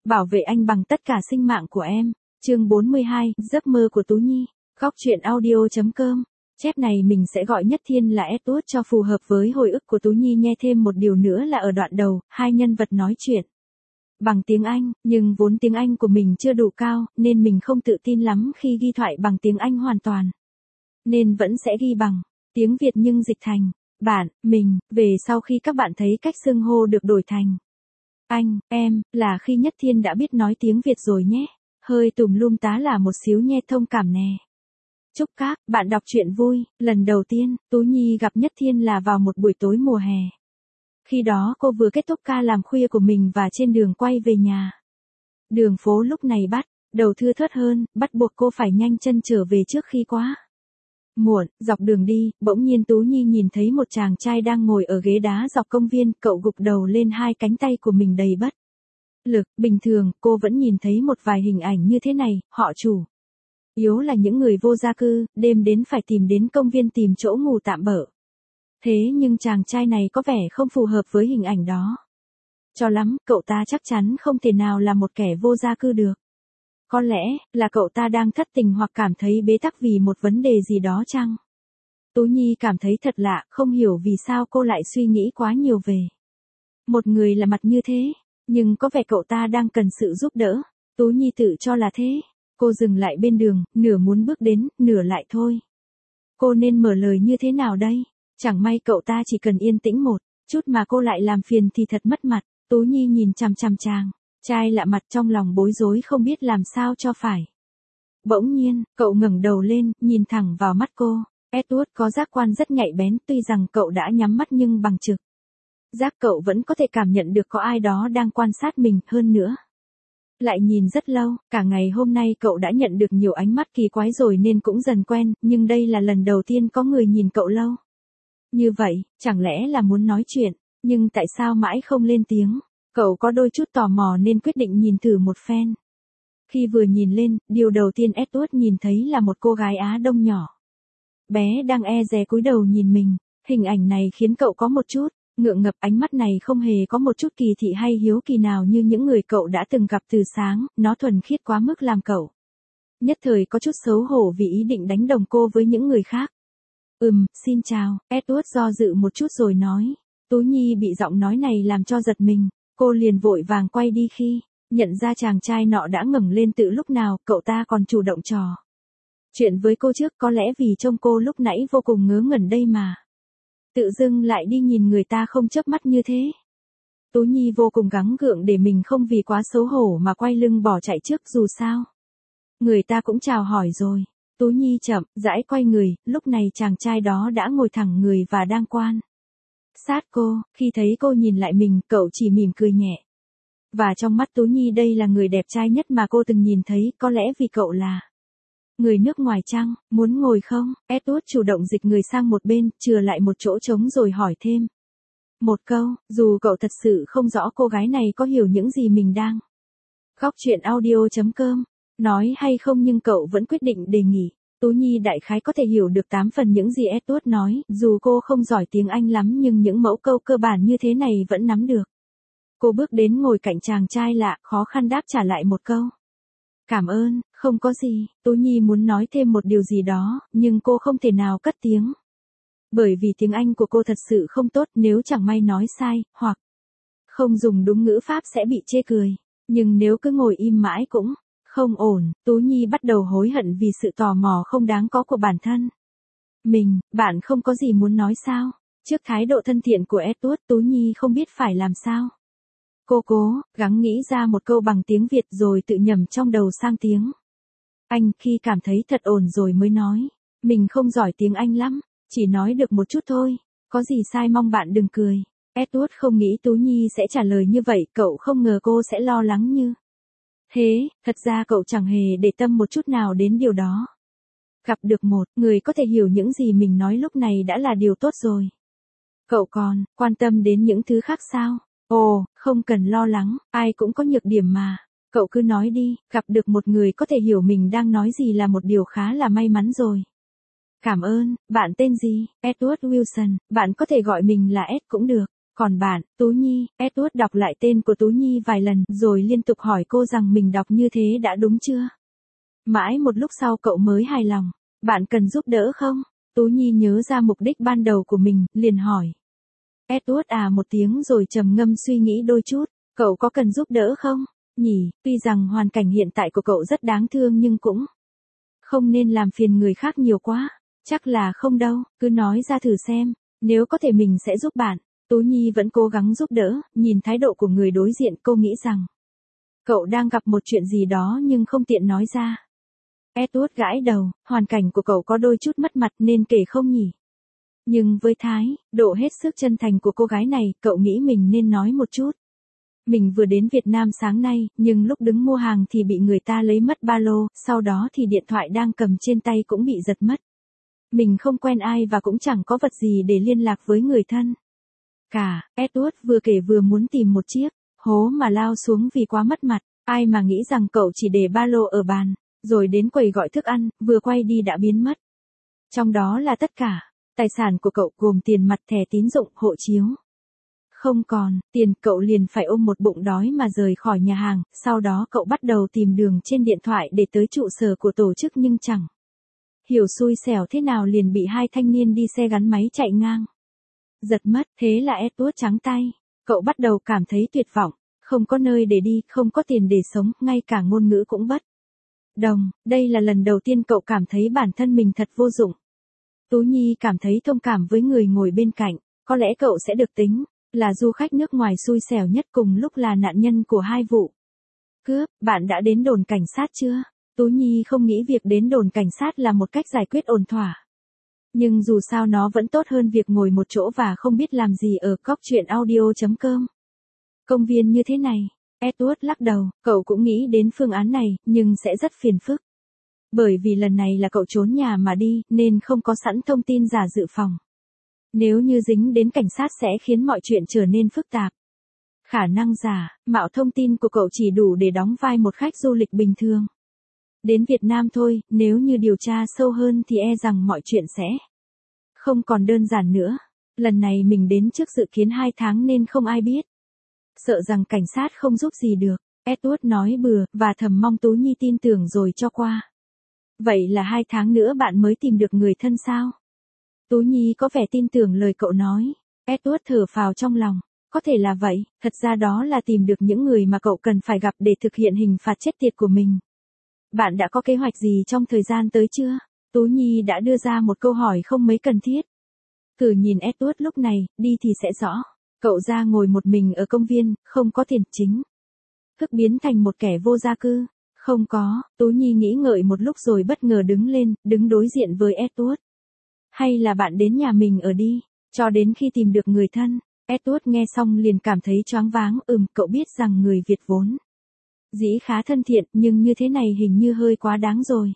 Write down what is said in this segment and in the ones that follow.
bảo vệ anh bằng tất cả sinh mạng của em. Chương 42, giấc mơ của Tú Nhi. Góc truyện audio.com. Chép này mình sẽ gọi Nhất Thiên là Edward cho phù hợp với hồi ức của Tú Nhi. Nghe thêm một điều nữa là ở đoạn đầu, hai nhân vật nói chuyện bằng tiếng Anh, nhưng vốn tiếng Anh của mình chưa đủ cao, nên mình không tự tin lắm khi ghi thoại bằng tiếng Anh hoàn toàn. Nên vẫn sẽ ghi bằng tiếng Việt nhưng dịch thành bạn, mình, về sau khi các bạn thấy cách xưng hô được đổi thành anh, em, là khi Nhất Thiên đã biết nói tiếng Việt rồi nhé. Hơi tùm lum tá là một xíu nhé, thông cảm nè. Chúc các bạn đọc truyện vui. Lần đầu tiên, Tú Nhi gặp Nhất Thiên là vào một buổi tối mùa hè. Khi đó cô vừa kết thúc ca làm khuya của mình và trên đường quay về nhà. Đường phố lúc này bắt đầu thưa thớt hơn, bắt buộc cô phải nhanh chân trở về trước khi quá muộn. Dọc đường đi, bỗng nhiên Tú Nhi nhìn thấy một chàng trai đang ngồi ở ghế đá dọc công viên, cậu gục đầu lên hai cánh tay của mình đầy bất lực. Bình thường, cô vẫn nhìn thấy một vài hình ảnh như thế này, họ chủ yếu là những người vô gia cư, đêm đến phải tìm đến công viên tìm chỗ ngủ tạm bợ. Thế nhưng chàng trai này có vẻ không phù hợp với hình ảnh đó cho lắm, cậu ta chắc chắn không thể nào là một kẻ vô gia cư được. Có lẽ là cậu ta đang thất tình hoặc cảm thấy bế tắc vì một vấn đề gì đó chăng? Tú Nhi cảm thấy thật lạ, không hiểu vì sao cô lại suy nghĩ quá nhiều về một người là mặt như thế, nhưng có vẻ cậu ta đang cần sự giúp đỡ. Tú Nhi tự cho là thế. Cô dừng lại bên đường, nửa muốn bước đến, nửa lại thôi. Cô nên mở lời như thế nào đây? Chẳng may cậu ta chỉ cần yên tĩnh một chút mà cô lại làm phiền thì thật mất mặt. Tú Nhi nhìn chằm chằm chàng trai lạ mặt, trong lòng bối rối không biết làm sao cho phải. Bỗng nhiên, cậu ngẩng đầu lên, nhìn thẳng vào mắt cô. Edward có giác quan rất nhạy bén, tuy rằng cậu đã nhắm mắt nhưng bằng trực giác cậu vẫn có thể cảm nhận được có ai đó đang quan sát mình. Hơn nữa, lại nhìn rất lâu. Cả ngày hôm nay cậu đã nhận được nhiều ánh mắt kỳ quái rồi nên cũng dần quen, nhưng đây là lần đầu tiên có người nhìn cậu lâu như vậy. Chẳng lẽ là muốn nói chuyện, nhưng tại sao mãi không lên tiếng? Cậu có đôi chút tò mò nên quyết định nhìn thử một phen. Khi vừa nhìn lên, điều đầu tiên Edward nhìn thấy là một cô gái Á Đông nhỏ bé đang e dè cúi đầu nhìn mình. Hình ảnh này khiến cậu có một chút ngượng ngập, ánh mắt này không hề có một chút kỳ thị hay hiếu kỳ nào như những người cậu đã từng gặp từ sáng, nó thuần khiết quá mức làm cậu nhất thời có chút xấu hổ vì ý định đánh đồng cô với những người khác. Xin chào, Edward do dự một chút rồi nói. Tú Nhi bị giọng nói này làm cho giật mình, cô liền vội vàng quay đi khi nhận ra chàng trai nọ đã ngẩng lên từ lúc nào. Cậu ta còn chủ động trò chuyện với cô trước, có lẽ vì trông cô lúc nãy vô cùng ngớ ngẩn đây mà tự dưng lại đi nhìn người ta không chớp mắt như thế. Tú Nhi vô cùng gắng gượng để mình không vì quá xấu hổ mà quay lưng bỏ chạy trước, dù sao người ta cũng chào hỏi rồi. Tú Nhi chậm rãi quay người, lúc này chàng trai đó đã ngồi thẳng người và đang quan sát cô. Khi thấy cô nhìn lại mình, cậu chỉ mỉm cười nhẹ. Và trong mắt Tú Nhi đây là người đẹp trai nhất mà cô từng nhìn thấy, có lẽ vì cậu là người nước ngoài chăng? Muốn ngồi không? Edward chủ động dịch người sang một bên, chừa lại một chỗ trống rồi hỏi thêm một câu, dù cậu thật sự không rõ cô gái này có hiểu những gì mình đang góc truyện audio.com nói hay không, nhưng cậu vẫn quyết định đề nghị. Tú Nhi đại khái có thể hiểu được 8 phần những gì Edward nói, dù cô không giỏi tiếng Anh lắm nhưng những mẫu câu cơ bản như thế này vẫn nắm được. Cô bước đến ngồi cạnh chàng trai lạ, khó khăn đáp trả lại một câu. Cảm ơn, không có gì. Tú Nhi muốn nói thêm một điều gì đó, nhưng cô không thể nào cất tiếng. Bởi vì tiếng Anh của cô thật sự không tốt, nếu chẳng may nói sai, hoặc không dùng đúng ngữ pháp sẽ bị chê cười. Nhưng nếu cứ ngồi im mãi cũng không ổn. Tú Nhi bắt đầu hối hận vì sự tò mò không đáng có của bản thân mình. Bạn không có gì muốn nói sao? Trước thái độ thân thiện của Edward, Tú Nhi không biết phải làm sao. Cô cố gắng nghĩ ra một câu bằng tiếng Việt rồi tự nhẩm trong đầu sang tiếng Anh. Khi cảm thấy thật ổn rồi mới nói. Mình không giỏi tiếng Anh lắm, chỉ nói được một chút thôi. Có gì sai mong bạn đừng cười. Edward không nghĩ Tú Nhi sẽ trả lời như vậy, cậu không ngờ cô sẽ lo lắng như thế. Thật ra cậu chẳng hề để tâm một chút nào đến điều đó. Gặp được một người có thể hiểu những gì mình nói lúc này đã là điều tốt rồi. Cậu còn quan tâm đến những thứ khác sao? Ồ, không cần lo lắng, ai cũng có nhược điểm mà. Cậu cứ nói đi, gặp được một người có thể hiểu mình đang nói gì là một điều khá là may mắn rồi. Cảm ơn, bạn tên gì? Edward Wilson, bạn có thể gọi mình là Ed cũng được. Còn bạn, Tú Nhi, Edward đọc lại tên của Tú Nhi vài lần rồi liên tục hỏi cô rằng mình đọc như thế đã đúng chưa. Mãi một lúc sau cậu mới hài lòng. Bạn cần giúp đỡ không? Tú Nhi nhớ ra mục đích ban đầu của mình, liền hỏi. Edward à một tiếng rồi trầm ngâm suy nghĩ đôi chút. Cậu có cần giúp đỡ không? Nhỉ, tuy rằng hoàn cảnh hiện tại của cậu rất đáng thương nhưng cũng không nên làm phiền người khác nhiều quá. Chắc là không đâu, cứ nói ra thử xem. Nếu có thể mình sẽ giúp bạn. Tú Nhi vẫn cố gắng giúp đỡ, nhìn thái độ của người đối diện cô nghĩ rằng cậu đang gặp một chuyện gì đó nhưng không tiện nói ra. Edward gãi đầu, hoàn cảnh của cậu có đôi chút mất mặt nên kể không nhỉ? Nhưng với thái độ hết sức chân thành của cô gái này, cậu nghĩ mình nên nói một chút. Mình vừa đến Việt Nam sáng nay, nhưng lúc đứng mua hàng thì bị người ta lấy mất ba lô, sau đó thì điện thoại đang cầm trên tay cũng bị giật mất. Mình không quen ai và cũng chẳng có vật gì để liên lạc với người thân. Edward vừa kể vừa muốn tìm một chiếc hố mà lao xuống vì quá mất mặt. Ai mà nghĩ rằng cậu chỉ để ba lô ở bàn, rồi đến quầy gọi thức ăn, vừa quay đi đã biến mất. Trong đó là tất cả tài sản của cậu gồm tiền mặt, thẻ tín dụng, hộ chiếu. Không còn tiền, cậu liền phải ôm một bụng đói mà rời khỏi nhà hàng, sau đó cậu bắt đầu tìm đường trên điện thoại để tới trụ sở của tổ chức nhưng chẳng hiểu xui xẻo thế nào liền bị hai thanh niên đi xe gắn máy chạy ngang giật mất. Thế là Edward trắng tay. Cậu bắt đầu cảm thấy tuyệt vọng, không có nơi để đi, không có tiền để sống, ngay cả ngôn ngữ cũng bất đồng. Đây là lần đầu tiên cậu cảm thấy bản thân mình thật vô dụng. Tú Nhi cảm thấy thông cảm với người ngồi bên cạnh, có lẽ cậu sẽ được tính là du khách nước ngoài xui xẻo nhất cùng lúc là nạn nhân của hai vụ cướp. Bạn đã đến đồn cảnh sát chưa? Tú Nhi không nghĩ việc đến đồn cảnh sát là một cách giải quyết ổn thỏa. Nhưng dù sao nó vẫn tốt hơn việc ngồi một chỗ và không biết làm gì ở coctruyện.audio.com. Công viên như thế này. Edward lắc đầu, cậu cũng nghĩ đến phương án này, nhưng sẽ rất phiền phức. Bởi vì lần này là cậu trốn nhà mà đi, nên không có sẵn thông tin giả dự phòng. Nếu như dính đến cảnh sát sẽ khiến mọi chuyện trở nên phức tạp. Khả năng giả mạo thông tin của cậu chỉ đủ để đóng vai một khách du lịch bình thường. Đến Việt Nam thôi, nếu như điều tra sâu hơn thì e rằng mọi chuyện sẽ không còn đơn giản nữa. Lần này mình đến trước dự kiến 2 tháng nên không ai biết. Sợ rằng cảnh sát không giúp gì được. Edward nói bừa, và thầm mong Tú Nhi tin tưởng rồi cho qua. Vậy là 2 tháng nữa bạn mới tìm được người thân sao? Tú Nhi có vẻ tin tưởng lời cậu nói. Edward thở phào trong lòng. Có thể là vậy, thật ra đó là tìm được những người mà cậu cần phải gặp để thực hiện hình phạt chết tiệt của mình. Bạn đã có kế hoạch gì trong thời gian tới chưa? Tú Nhi đã đưa ra một câu hỏi không mấy cần thiết. Thử nhìn Edward lúc này, đi thì sẽ rõ. Cậu ra ngồi một mình ở công viên, không có tiền chính thức biến thành một kẻ vô gia cư. Không có, Tú Nhi nghĩ ngợi một lúc rồi bất ngờ đứng lên, đứng đối diện với Edward. Hay là bạn đến nhà mình ở đi, cho đến khi tìm được người thân. Edward nghe xong liền cảm thấy choáng váng. Cậu biết rằng người Việt vốn dĩ khá thân thiện, nhưng như thế này hình như hơi quá đáng rồi.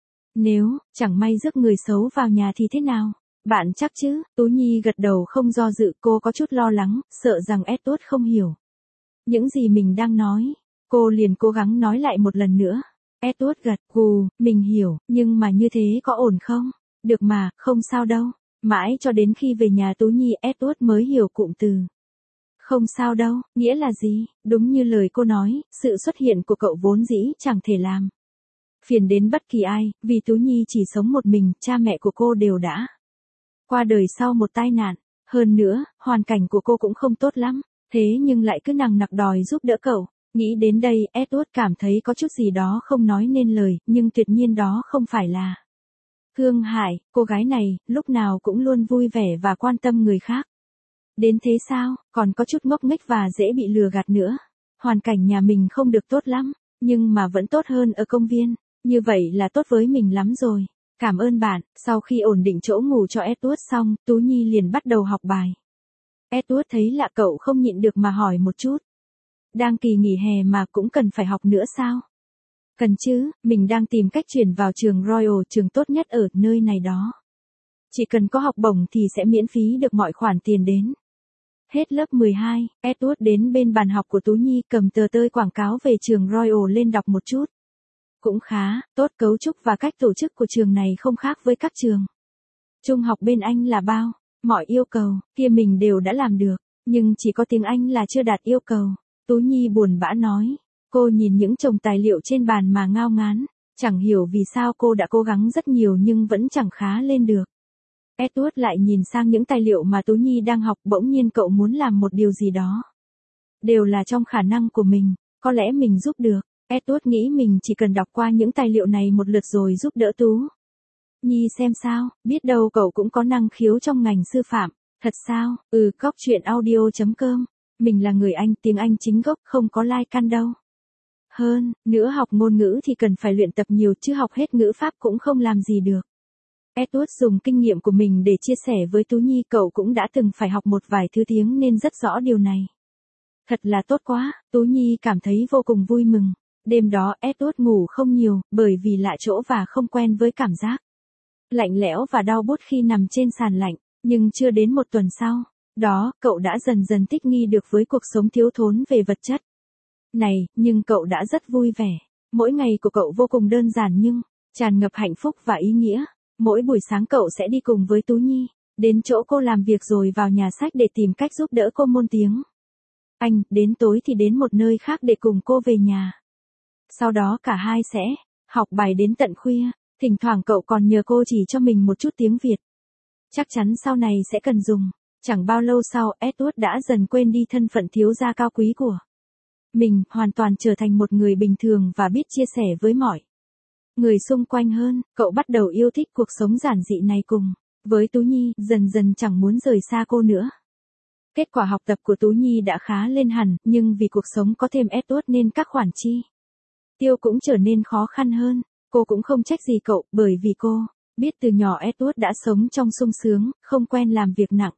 Nếu chẳng may rước người xấu vào nhà thì thế nào? Bạn chắc chứ? Tú Nhi gật đầu không do dự, cô có chút lo lắng, sợ rằng Edward không hiểu những gì mình đang nói. Cô liền cố gắng nói lại một lần nữa. Edward gật gù, mình hiểu, nhưng mà như thế có ổn không? Được mà, không sao đâu. Mãi cho đến khi về nhà Tú Nhi, Edward mới hiểu cụm từ không sao đâu, nghĩa là gì? Đúng như lời cô nói, sự xuất hiện của cậu vốn dĩ chẳng thể làm phiền đến bất kỳ ai, vì Tú Nhi chỉ sống một mình, cha mẹ của cô đều đã qua đời sau một tai nạn. Hơn nữa, hoàn cảnh của cô cũng không tốt lắm, thế nhưng lại cứ nằng nặc đòi giúp đỡ cậu. Nghĩ đến đây, Edward cảm thấy có chút gì đó không nói nên lời, nhưng tuyệt nhiên đó không phải là thương hại. Cô gái này, lúc nào cũng luôn vui vẻ và quan tâm người khác. Đến thế sao, còn có chút ngốc nghếch và dễ bị lừa gạt nữa. Hoàn cảnh nhà mình không được tốt lắm, nhưng mà vẫn tốt hơn ở công viên. Như vậy là tốt với mình lắm rồi. Cảm ơn bạn. Sau khi ổn định chỗ ngủ cho Edward xong, Tú Nhi liền bắt đầu học bài. Edward thấy lạ cậu không nhịn được mà hỏi một chút. Đang kỳ nghỉ hè mà cũng cần phải học nữa sao? Cần chứ, mình đang tìm cách chuyển vào trường Royal, trường tốt nhất ở nơi này đó. Chỉ cần có học bổng thì sẽ miễn phí được mọi khoản tiền đến hết lớp 12, Edward đến bên bàn học của Tú Nhi cầm tờ tơi quảng cáo về trường Royal lên đọc một chút. Cũng khá, tốt, cấu trúc và cách tổ chức của trường này không khác với các trường trung học bên Anh là bao. Mọi yêu cầu kia mình đều đã làm được. Nhưng chỉ có tiếng Anh là chưa đạt yêu cầu. Tú Nhi buồn bã nói. Cô nhìn những chồng tài liệu trên bàn mà ngao ngán. Chẳng hiểu vì sao cô đã cố gắng rất nhiều nhưng vẫn chẳng khá lên được. Edward lại nhìn sang những tài liệu mà Tú Nhi đang học, bỗng nhiên cậu muốn làm một điều gì đó. Đều là trong khả năng của mình, có lẽ mình giúp được. Edward nghĩ mình chỉ cần đọc qua những tài liệu này một lượt rồi giúp đỡ Tú Nhi xem sao, biết đâu cậu cũng có năng khiếu trong ngành sư phạm. Thật sao? Góc chuyện audio.com. Mình là người Anh, tiếng Anh chính gốc, không có lai căn đâu. Hơn nữa học ngôn ngữ thì cần phải luyện tập nhiều chứ học hết ngữ pháp cũng không làm gì được. Edward dùng kinh nghiệm của mình để chia sẻ với Tú Nhi, cậu cũng đã từng phải học một vài thứ tiếng nên rất rõ điều này. Thật là tốt quá, Tú Nhi cảm thấy vô cùng vui mừng. Đêm đó Edward ngủ không nhiều, bởi vì lạ chỗ và không quen với cảm giác lạnh lẽo và đau buốt khi nằm trên sàn lạnh. Nhưng chưa đến một tuần sau, đó, cậu đã dần dần thích nghi được với cuộc sống thiếu thốn về vật chất này, nhưng cậu đã rất vui vẻ. Mỗi ngày của cậu vô cùng đơn giản nhưng tràn ngập hạnh phúc và ý nghĩa. Mỗi buổi sáng cậu sẽ đi cùng với Tú Nhi đến chỗ cô làm việc rồi vào nhà sách để tìm cách giúp đỡ cô môn tiếng Anh, đến tối thì đến một nơi khác để cùng cô về nhà. Sau đó cả hai sẽ học bài đến tận khuya, thỉnh thoảng cậu còn nhờ cô chỉ cho mình một chút tiếng Việt. Chắc chắn sau này sẽ cần dùng. Chẳng bao lâu sau, Edward đã dần quên đi thân phận thiếu gia cao quý của mình, hoàn toàn trở thành một người bình thường và biết chia sẻ với mọi người xung quanh hơn. Cậu bắt đầu yêu thích cuộc sống giản dị này cùng với Tú Nhi, dần dần chẳng muốn rời xa cô nữa. Kết quả học tập của Tú Nhi đã khá lên hẳn, nhưng vì cuộc sống có thêm Edward nên các khoản chi tiêu cũng trở nên khó khăn hơn. Cô cũng không trách gì cậu, bởi vì cô biết từ nhỏ Edward đã sống trong sung sướng, không quen làm việc nặng.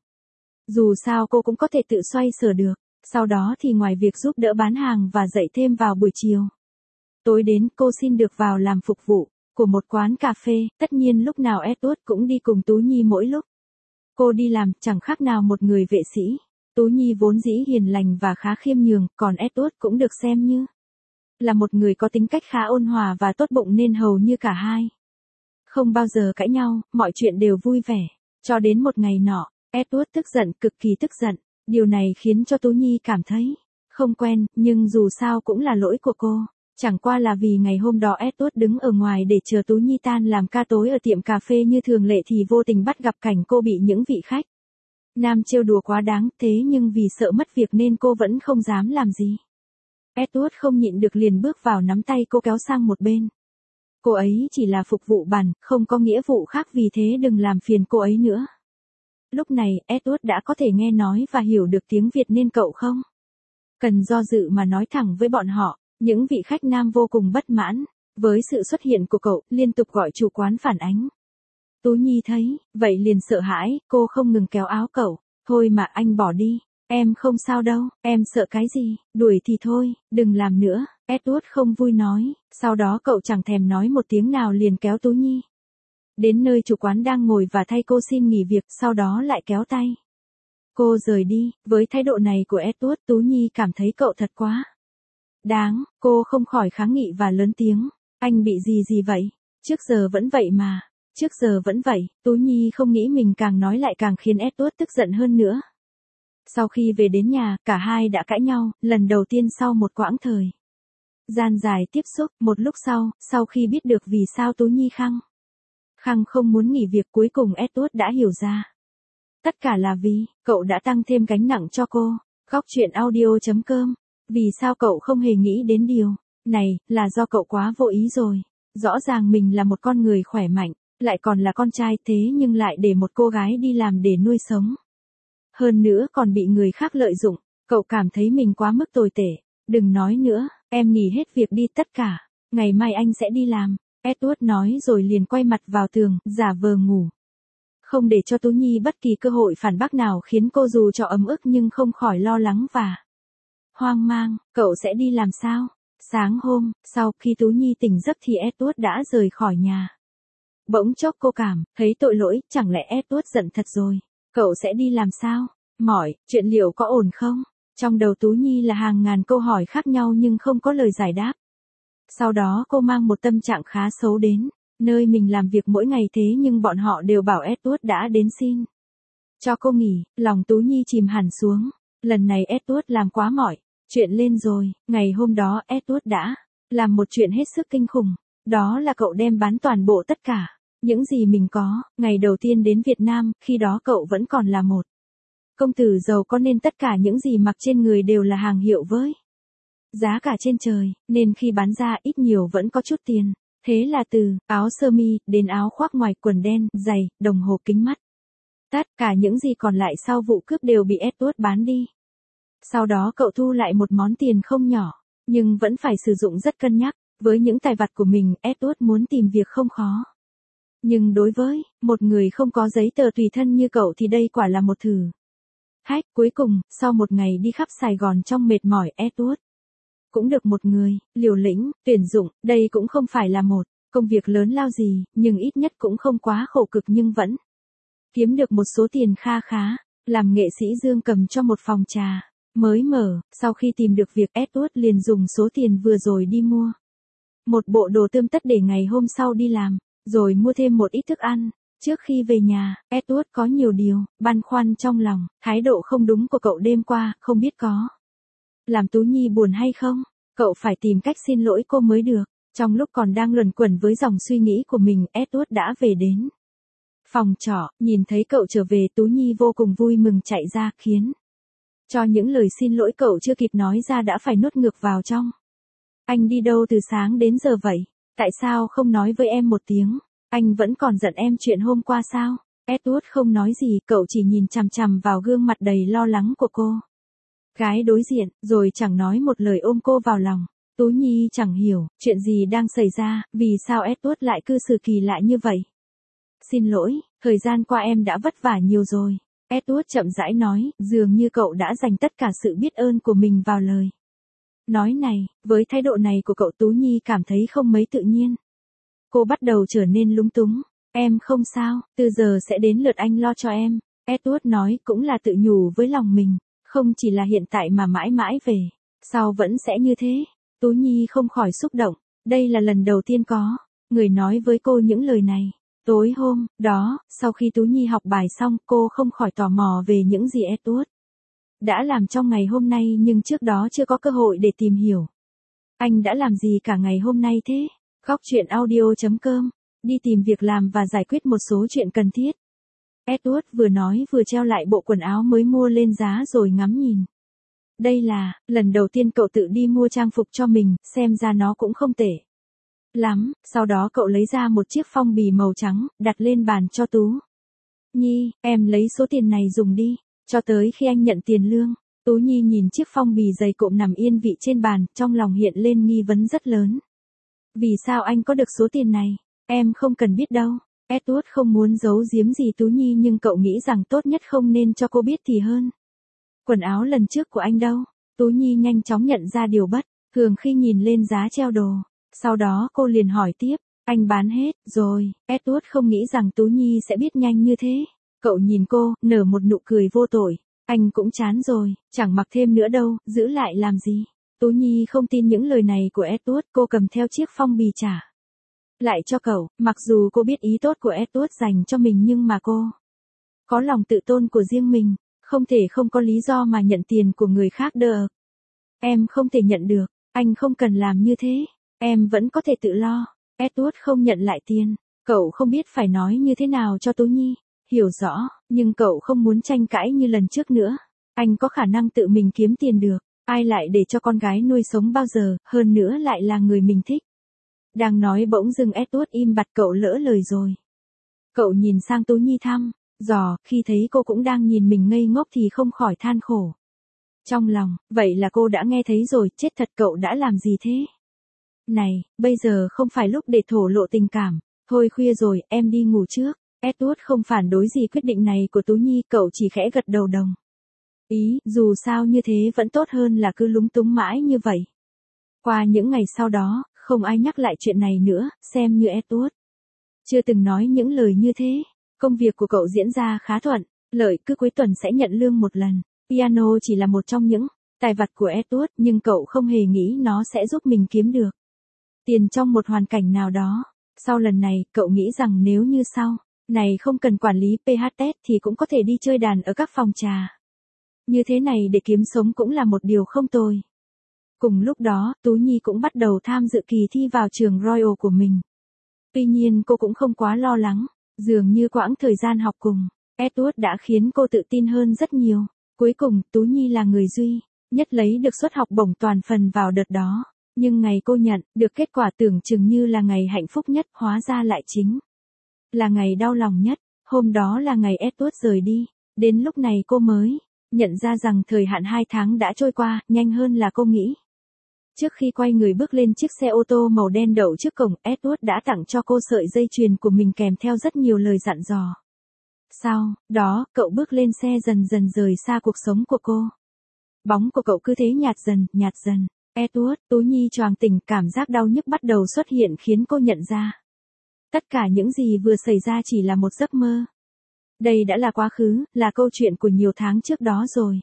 Dù sao cô cũng có thể tự xoay sở được. Sau đó thì ngoài việc giúp đỡ bán hàng và dạy thêm vào buổi chiều tối đến, cô xin được vào làm phục vụ của một quán cà phê. Tất nhiên lúc nào Edward cũng đi cùng Tú Nhi, mỗi lúc cô đi làm chẳng khác nào một người vệ sĩ. Tú Nhi vốn dĩ hiền lành và khá khiêm nhường, còn Edward cũng được xem như là một người có tính cách khá ôn hòa và tốt bụng nên hầu như cả hai không bao giờ cãi nhau, mọi chuyện đều vui vẻ. Cho đến một ngày nọ, Edward tức giận, cực kỳ tức giận. Điều này khiến cho Tú Nhi cảm thấy không quen, nhưng dù sao cũng là lỗi của cô. Chẳng qua là vì ngày hôm đó Edward đứng ở ngoài để chờ Tú Nhi tan làm ca tối ở tiệm cà phê như thường lệ thì vô tình bắt gặp cảnh cô bị những vị khách nam trêu đùa quá đáng, thế nhưng vì sợ mất việc nên cô vẫn không dám làm gì. Edward không nhịn được liền bước vào nắm tay cô kéo sang một bên. Cô ấy chỉ là phục vụ bàn, không có nghĩa vụ khác, vì thế đừng làm phiền cô ấy nữa. Lúc này, Edward đã có thể nghe nói và hiểu được tiếng Việt nên cậu không cần do dự mà nói thẳng với bọn họ. Những vị khách nam vô cùng bất mãn với sự xuất hiện của cậu, liên tục gọi chủ quán phản ánh. Tú Nhi thấy vậy liền sợ hãi, cô không ngừng kéo áo cậu. Thôi mà anh bỏ đi, em không sao đâu, em sợ cái gì, đuổi thì thôi, đừng làm nữa. Edward không vui nói. Sau đó cậu chẳng thèm nói một tiếng nào liền kéo Tú Nhi đến nơi chủ quán đang ngồi và thay cô xin nghỉ việc, sau đó lại kéo tay cô rời đi. Với thái độ này của Edward, Tú Nhi cảm thấy cậu thật quá đáng. Cô không khỏi kháng nghị và lớn tiếng. Anh bị gì vậy? Trước giờ vẫn vậy mà. Trước giờ vẫn vậy. Tú Nhi không nghĩ mình càng nói lại càng khiến Edward tức giận hơn nữa. Sau khi về đến nhà, cả hai đã cãi nhau, lần đầu tiên sau một quãng thời gian dài tiếp xúc. Một lúc sau khi biết được vì sao Tú Nhi khăng không muốn nghỉ việc, cuối cùng Edward đã hiểu ra. Tất cả là vì cậu đã tăng thêm gánh nặng cho cô. Góc chuyện audio.com. Vì sao cậu không hề nghĩ đến điều này, là do cậu quá vô ý rồi. Rõ ràng mình là một con người khỏe mạnh, lại còn là con trai, thế nhưng lại để một cô gái đi làm để nuôi sống. Hơn nữa còn bị người khác lợi dụng. Cậu cảm thấy mình quá mức tồi tệ. Đừng nói nữa, em nghỉ hết việc đi tất cả. Ngày mai anh sẽ đi làm. Edward nói rồi liền quay mặt vào tường, giả vờ ngủ. Không để cho Tú Nhi bất kỳ cơ hội phản bác nào, khiến cô dù cho ấm ức nhưng không khỏi lo lắng và hoang mang. Cậu sẽ đi làm sao? Sáng hôm sau khi Tú Nhi tỉnh giấc thì Edward đã rời khỏi nhà. Bỗng chốc cô cảm thấy tội lỗi, chẳng lẽ Edward giận thật rồi? Cậu sẽ đi làm sao? Mỏi, chuyện liệu có ổn không? Trong đầu Tú Nhi là hàng ngàn câu hỏi khác nhau nhưng không có lời giải đáp. Sau đó cô mang một tâm trạng khá xấu đến nơi mình làm việc mỗi ngày, thế nhưng bọn họ đều bảo Edward đã đến xin cho cô nghỉ. Lòng Tú Nhi chìm hẳn xuống. Lần này Edward làm quá mỏi. Chuyện lên rồi, ngày hôm đó Edward đã làm một chuyện hết sức kinh khủng. Đó là cậu đem bán toàn bộ tất cả. Những gì mình có, ngày đầu tiên đến Việt Nam, khi đó cậu vẫn còn là một công tử giàu có nên tất cả những gì mặc trên người đều là hàng hiệu với giá cả trên trời, nên khi bán ra ít nhiều vẫn có chút tiền. Thế là từ áo sơ mi đến áo khoác ngoài, quần đen, giày, đồng hồ, kính mắt. Tất cả những gì còn lại sau vụ cướp đều bị Edward bán đi. Sau đó cậu thu lại một món tiền không nhỏ, nhưng vẫn phải sử dụng rất cân nhắc. Với những tài vặt của mình, Edward muốn tìm việc không khó. Nhưng đối với một người không có giấy tờ tùy thân như cậu thì đây quả là một thử thách. Cuối cùng, sau một ngày đi khắp Sài Gòn trong mệt mỏi, Edward cũng được một người liều lĩnh tuyển dụng. Đây cũng không phải là một công việc lớn lao gì, nhưng ít nhất cũng không quá khổ cực, nhưng vẫn kiếm được một số tiền kha khá. Làm nghệ sĩ dương cầm cho một phòng trà mới mở. Sau khi tìm được việc, Edward liền dùng số tiền vừa rồi đi mua một bộ đồ tươm tất để ngày hôm sau đi làm, rồi mua thêm một ít thức ăn. Trước khi về nhà, Edward có nhiều điều băn khoăn trong lòng. Thái độ không đúng của cậu đêm qua, không biết có làm Tú Nhi buồn hay không. Cậu phải tìm cách xin lỗi cô mới được. Trong lúc còn đang luẩn quẩn với dòng suy nghĩ của mình, Edward đã về đến phòng trọ. Nhìn thấy cậu trở về, Tú Nhi vô cùng vui mừng chạy ra, khiến cho những lời xin lỗi cậu chưa kịp nói ra đã phải nuốt ngược vào trong. Anh đi đâu từ sáng đến giờ vậy? Tại sao không nói với em một tiếng? Anh vẫn còn giận em chuyện hôm qua sao? Edward không nói gì, cậu chỉ nhìn chằm chằm vào gương mặt đầy lo lắng của cô gái đối diện, rồi chẳng nói một lời ôm cô vào lòng. Tú Nhi chẳng hiểu chuyện gì đang xảy ra, vì sao Edward lại cư xử kỳ lạ như vậy. Xin lỗi, thời gian qua em đã vất vả nhiều rồi. Edward chậm rãi nói, dường như cậu đã dành tất cả sự biết ơn của mình vào lời nói này. Với thái độ này của cậu, Tú Nhi cảm thấy không mấy tự nhiên. Cô bắt đầu trở nên lúng túng. Em không sao, từ giờ sẽ đến lượt anh lo cho em. Edward nói, cũng là tự nhủ với lòng mình. Không chỉ là hiện tại mà mãi mãi về sau vẫn sẽ như thế. Tú Nhi không khỏi xúc động. Đây là lần đầu tiên có người nói với cô những lời này. Tối hôm đó, sau khi Tú Nhi học bài xong, cô không khỏi tò mò về những gì Edward đã làm trong ngày hôm nay, nhưng trước đó chưa có cơ hội để tìm hiểu. Anh đã làm gì cả ngày hôm nay thế? Góc truyện audio.com. Đi tìm việc làm và giải quyết một số chuyện cần thiết. Edward vừa nói vừa treo lại bộ quần áo mới mua lên giá rồi ngắm nhìn. Đây là lần đầu tiên cậu tự đi mua trang phục cho mình, xem ra nó cũng không tệ lắm. Sau đó cậu lấy ra một chiếc phong bì màu trắng, đặt lên bàn cho Tú Nhi. Em lấy số tiền này dùng đi, cho tới khi anh nhận tiền lương. Tú Nhi nhìn chiếc phong bì dày cộm nằm yên vị trên bàn, trong lòng hiện lên nghi vấn rất lớn. Vì sao anh có được số tiền này? Em không cần biết đâu. Edward không muốn giấu giếm gì Tú Nhi, nhưng cậu nghĩ rằng tốt nhất không nên cho cô biết thì hơn. Quần áo lần trước của anh đâu? Tú Nhi nhanh chóng nhận ra điều bất thường khi nhìn lên giá treo đồ. Sau đó cô liền hỏi tiếp, anh bán hết rồi. Edward không nghĩ rằng Tú Nhi sẽ biết nhanh như thế. Cậu nhìn cô, nở một nụ cười vô tội. Anh cũng chán rồi, chẳng mặc thêm nữa đâu, giữ lại làm gì? Tú Nhi không tin những lời này của Edward, cô cầm theo chiếc phong bì trả lại cho cậu. Mặc dù cô biết ý tốt của Edward dành cho mình, nhưng mà cô có lòng tự tôn của riêng mình, không thể không có lý do mà nhận tiền của người khác được. Em không thể nhận được, anh không cần làm như thế, em vẫn có thể tự lo. Edward không nhận lại tiền, cậu không biết phải nói như thế nào cho Tú Nhi hiểu rõ, nhưng cậu không muốn tranh cãi như lần trước nữa. Anh có khả năng tự mình kiếm tiền được, ai lại để cho con gái nuôi sống bao giờ, hơn nữa lại là người mình thích. Đang nói bỗng dưng Edward im bặt, cậu lỡ lời rồi. Cậu nhìn sang Tú Nhi thăm dò, khi thấy cô cũng đang nhìn mình ngây ngốc thì không khỏi than khổ trong lòng. Vậy là cô đã nghe thấy rồi, chết thật, cậu đã làm gì thế? Này, bây giờ không phải lúc để thổ lộ tình cảm. Thôi khuya rồi, em đi ngủ trước. Edward không phản đối gì quyết định này của Tú Nhi, cậu chỉ khẽ gật đầu đồng ý, dù sao như thế vẫn tốt hơn là cứ lúng túng mãi như vậy. Qua những ngày sau đó, không ai nhắc lại chuyện này nữa, xem như Edward chưa từng nói những lời như thế. Công việc của cậu diễn ra khá thuận lợi, cứ cuối tuần sẽ nhận lương một lần. Piano chỉ là một trong những tài vặt của Edward, nhưng cậu không hề nghĩ nó sẽ giúp mình kiếm được tiền trong một hoàn cảnh nào đó. Sau lần này, cậu nghĩ rằng nếu như sau này không cần quản lý PHS thì cũng có thể đi chơi đàn ở các phòng trà Như thế này để kiếm sống cũng là một điều không tồi. Cùng lúc đó, Tú Nhi cũng bắt đầu tham dự kỳ thi vào trường Royal của mình. Tuy nhiên cô cũng không quá lo lắng, dường như quãng thời gian học cùng Edward đã khiến cô tự tin hơn rất nhiều. Cuối cùng, Tú Nhi là người duy nhất lấy được suất học bổng toàn phần vào đợt đó. Nhưng ngày cô nhận được kết quả tưởng chừng như là ngày hạnh phúc nhất, hóa ra lại chính là ngày đau lòng nhất. Hôm đó là ngày Edward rời đi. Đến lúc này cô mới nhận ra rằng thời hạn 2 tháng đã trôi qua, nhanh hơn là cô nghĩ. Trước khi quay người bước lên chiếc xe ô tô màu đen đậu trước cổng, Edward đã tặng cho cô sợi dây chuyền của mình kèm theo rất nhiều lời dặn dò. Sau đó, cậu bước lên xe dần dần rời xa cuộc sống của cô. Bóng của cậu cứ thế nhạt dần, nhạt dần. Edward, Tú Nhi choàng tỉnh, cảm giác đau nhức bắt đầu xuất hiện khiến cô nhận ra. Tất cả những gì vừa xảy ra chỉ là một giấc mơ. Đây đã là quá khứ, là câu chuyện của nhiều tháng trước đó rồi.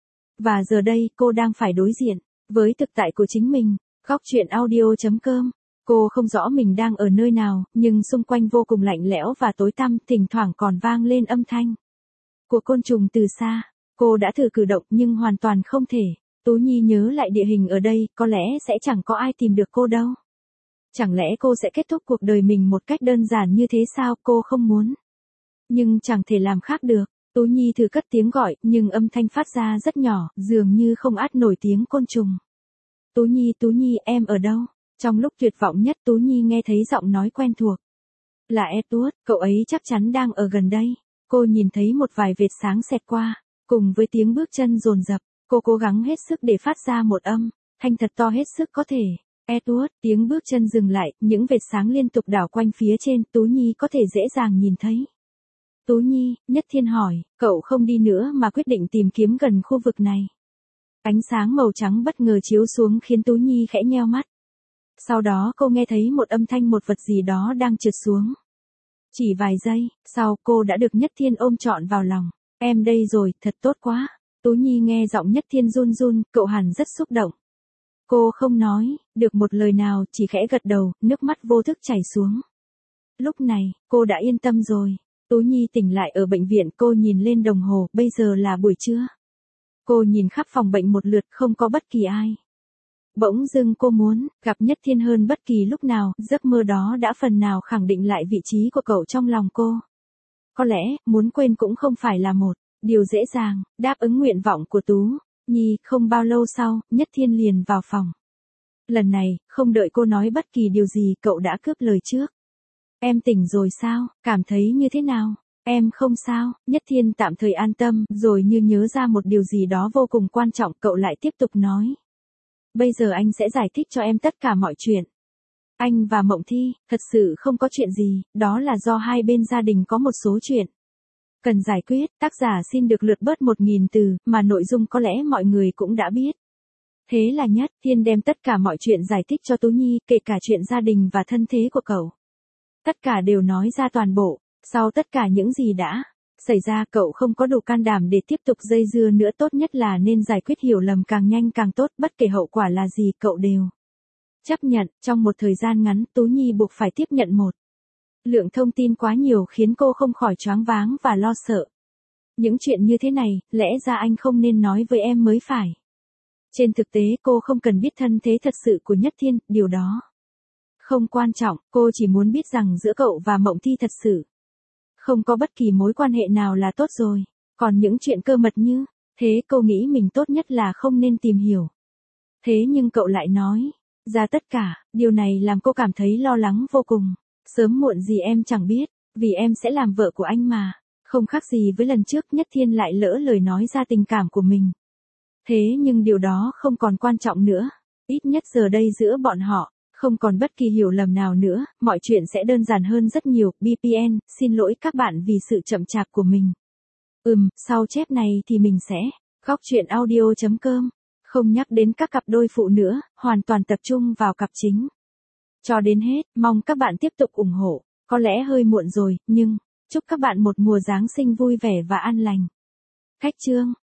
Và giờ đây, cô đang phải đối diện với thực tại của chính mình. Góc truyện audio.com. Cô không rõ mình đang ở nơi nào, nhưng xung quanh vô cùng lạnh lẽo và tối tăm, thỉnh thoảng còn vang lên âm thanh của côn trùng từ xa. Cô đã thử cử động nhưng hoàn toàn không thể. Tú Nhi nhớ lại địa hình ở đây, có lẽ sẽ chẳng có ai tìm được cô đâu. Chẳng lẽ cô sẽ kết thúc cuộc đời mình một cách đơn giản như thế sao? Cô không muốn. Nhưng chẳng thể làm khác được. Tú Nhi thử cất tiếng gọi, nhưng âm thanh phát ra rất nhỏ, dường như không át nổi tiếng côn trùng. Tú Nhi, em ở đâu? Trong lúc tuyệt vọng nhất, Tú Nhi nghe thấy giọng nói quen thuộc. Là Edward, cậu ấy chắc chắn đang ở gần đây. Cô nhìn thấy một vài vệt sáng xẹt qua, cùng với tiếng bước chân dồn dập, cô cố gắng hết sức để phát ra một âm thanh thật to hết sức có thể. Edward, tiếng bước chân dừng lại, những vệt sáng liên tục đảo quanh phía trên, Tú Nhi có thể dễ dàng nhìn thấy. Tú Nhi, Nhất Thiên hỏi, cậu không đi nữa mà quyết định tìm kiếm gần khu vực này. Ánh sáng màu trắng bất ngờ chiếu xuống khiến Tú Nhi khẽ nheo mắt. Sau đó cô nghe thấy một âm thanh, một vật gì đó đang trượt xuống. Chỉ vài giây sau, cô đã được Nhất Thiên ôm trọn vào lòng. Em đây rồi, thật tốt quá. Tú Nhi nghe giọng Nhất Thiên run run, cậu hẳn rất xúc động. Cô không nói được một lời nào, chỉ khẽ gật đầu, nước mắt vô thức chảy xuống. Lúc này, cô đã yên tâm rồi. Tú Nhi tỉnh lại ở bệnh viện, cô nhìn lên đồng hồ, bây giờ là buổi trưa. Cô nhìn khắp phòng bệnh một lượt, không có bất kỳ ai. Bỗng dưng cô muốn gặp Nhất Thiên hơn bất kỳ lúc nào, giấc mơ đó đã phần nào khẳng định lại vị trí của cậu trong lòng cô. Có lẽ, muốn quên cũng không phải là một điều dễ dàng. Đáp ứng nguyện vọng của Tú Nhi, không bao lâu sau, Nhất Thiên liền vào phòng. Lần này, không đợi cô nói bất kỳ điều gì, cậu đã cướp lời trước. Em tỉnh rồi sao, cảm thấy như thế nào? Em không sao. Nhất Thiên tạm thời an tâm, rồi như nhớ ra một điều gì đó vô cùng quan trọng, cậu lại tiếp tục nói. Bây giờ anh sẽ giải thích cho em tất cả mọi chuyện. Anh và Mộng Thi, thật sự không có chuyện gì, đó là do hai bên gia đình có một số chuyện cần giải quyết. Tác giả xin được lượt bớt 1000 từ, mà nội dung có lẽ mọi người cũng đã biết. Thế là Nhất Thiên đem tất cả mọi chuyện giải thích cho Tú Nhi, kể cả chuyện gia đình và thân thế của cậu. Tất cả đều nói ra toàn bộ. Sau tất cả những gì đã xảy ra, cậu không có đủ can đảm để tiếp tục dây dưa nữa, tốt nhất là nên giải quyết hiểu lầm càng nhanh càng tốt, bất kể hậu quả là gì cậu đều chấp nhận. Trong một thời gian ngắn, Tú Nhi buộc phải tiếp nhận một lượng thông tin quá nhiều khiến cô không khỏi choáng váng và lo sợ. Những chuyện như thế này, lẽ ra anh không nên nói với em mới phải. Trên thực tế cô không cần biết thân thế thật sự của Nhất Thiên, điều đó không quan trọng, cô chỉ muốn biết rằng giữa cậu và Mộng Thi thật sự không có bất kỳ mối quan hệ nào là tốt rồi. Còn những chuyện cơ mật như thế, cô nghĩ mình tốt nhất là không nên tìm hiểu. Thế nhưng cậu lại nói ra tất cả, điều này làm cô cảm thấy lo lắng vô cùng. Sớm muộn gì em chẳng biết, vì em sẽ làm vợ của anh mà. Không khác gì với lần trước, Nhất Thiên lại lỡ lời nói ra tình cảm của mình. Thế nhưng điều đó không còn quan trọng nữa. Ít nhất giờ đây giữa bọn họ không còn bất kỳ hiểu lầm nào nữa, mọi chuyện sẽ đơn giản hơn rất nhiều. BPN, xin lỗi các bạn vì sự chậm chạp của mình. Sau chép này thì mình sẽ góc truyện audio.com không nhắc đến các cặp đôi phụ nữa, hoàn toàn tập trung vào cặp chính. Cho đến hết, mong các bạn tiếp tục ủng hộ. Có lẽ hơi muộn rồi, nhưng chúc các bạn một mùa Giáng sinh vui vẻ và an lành. Khách chương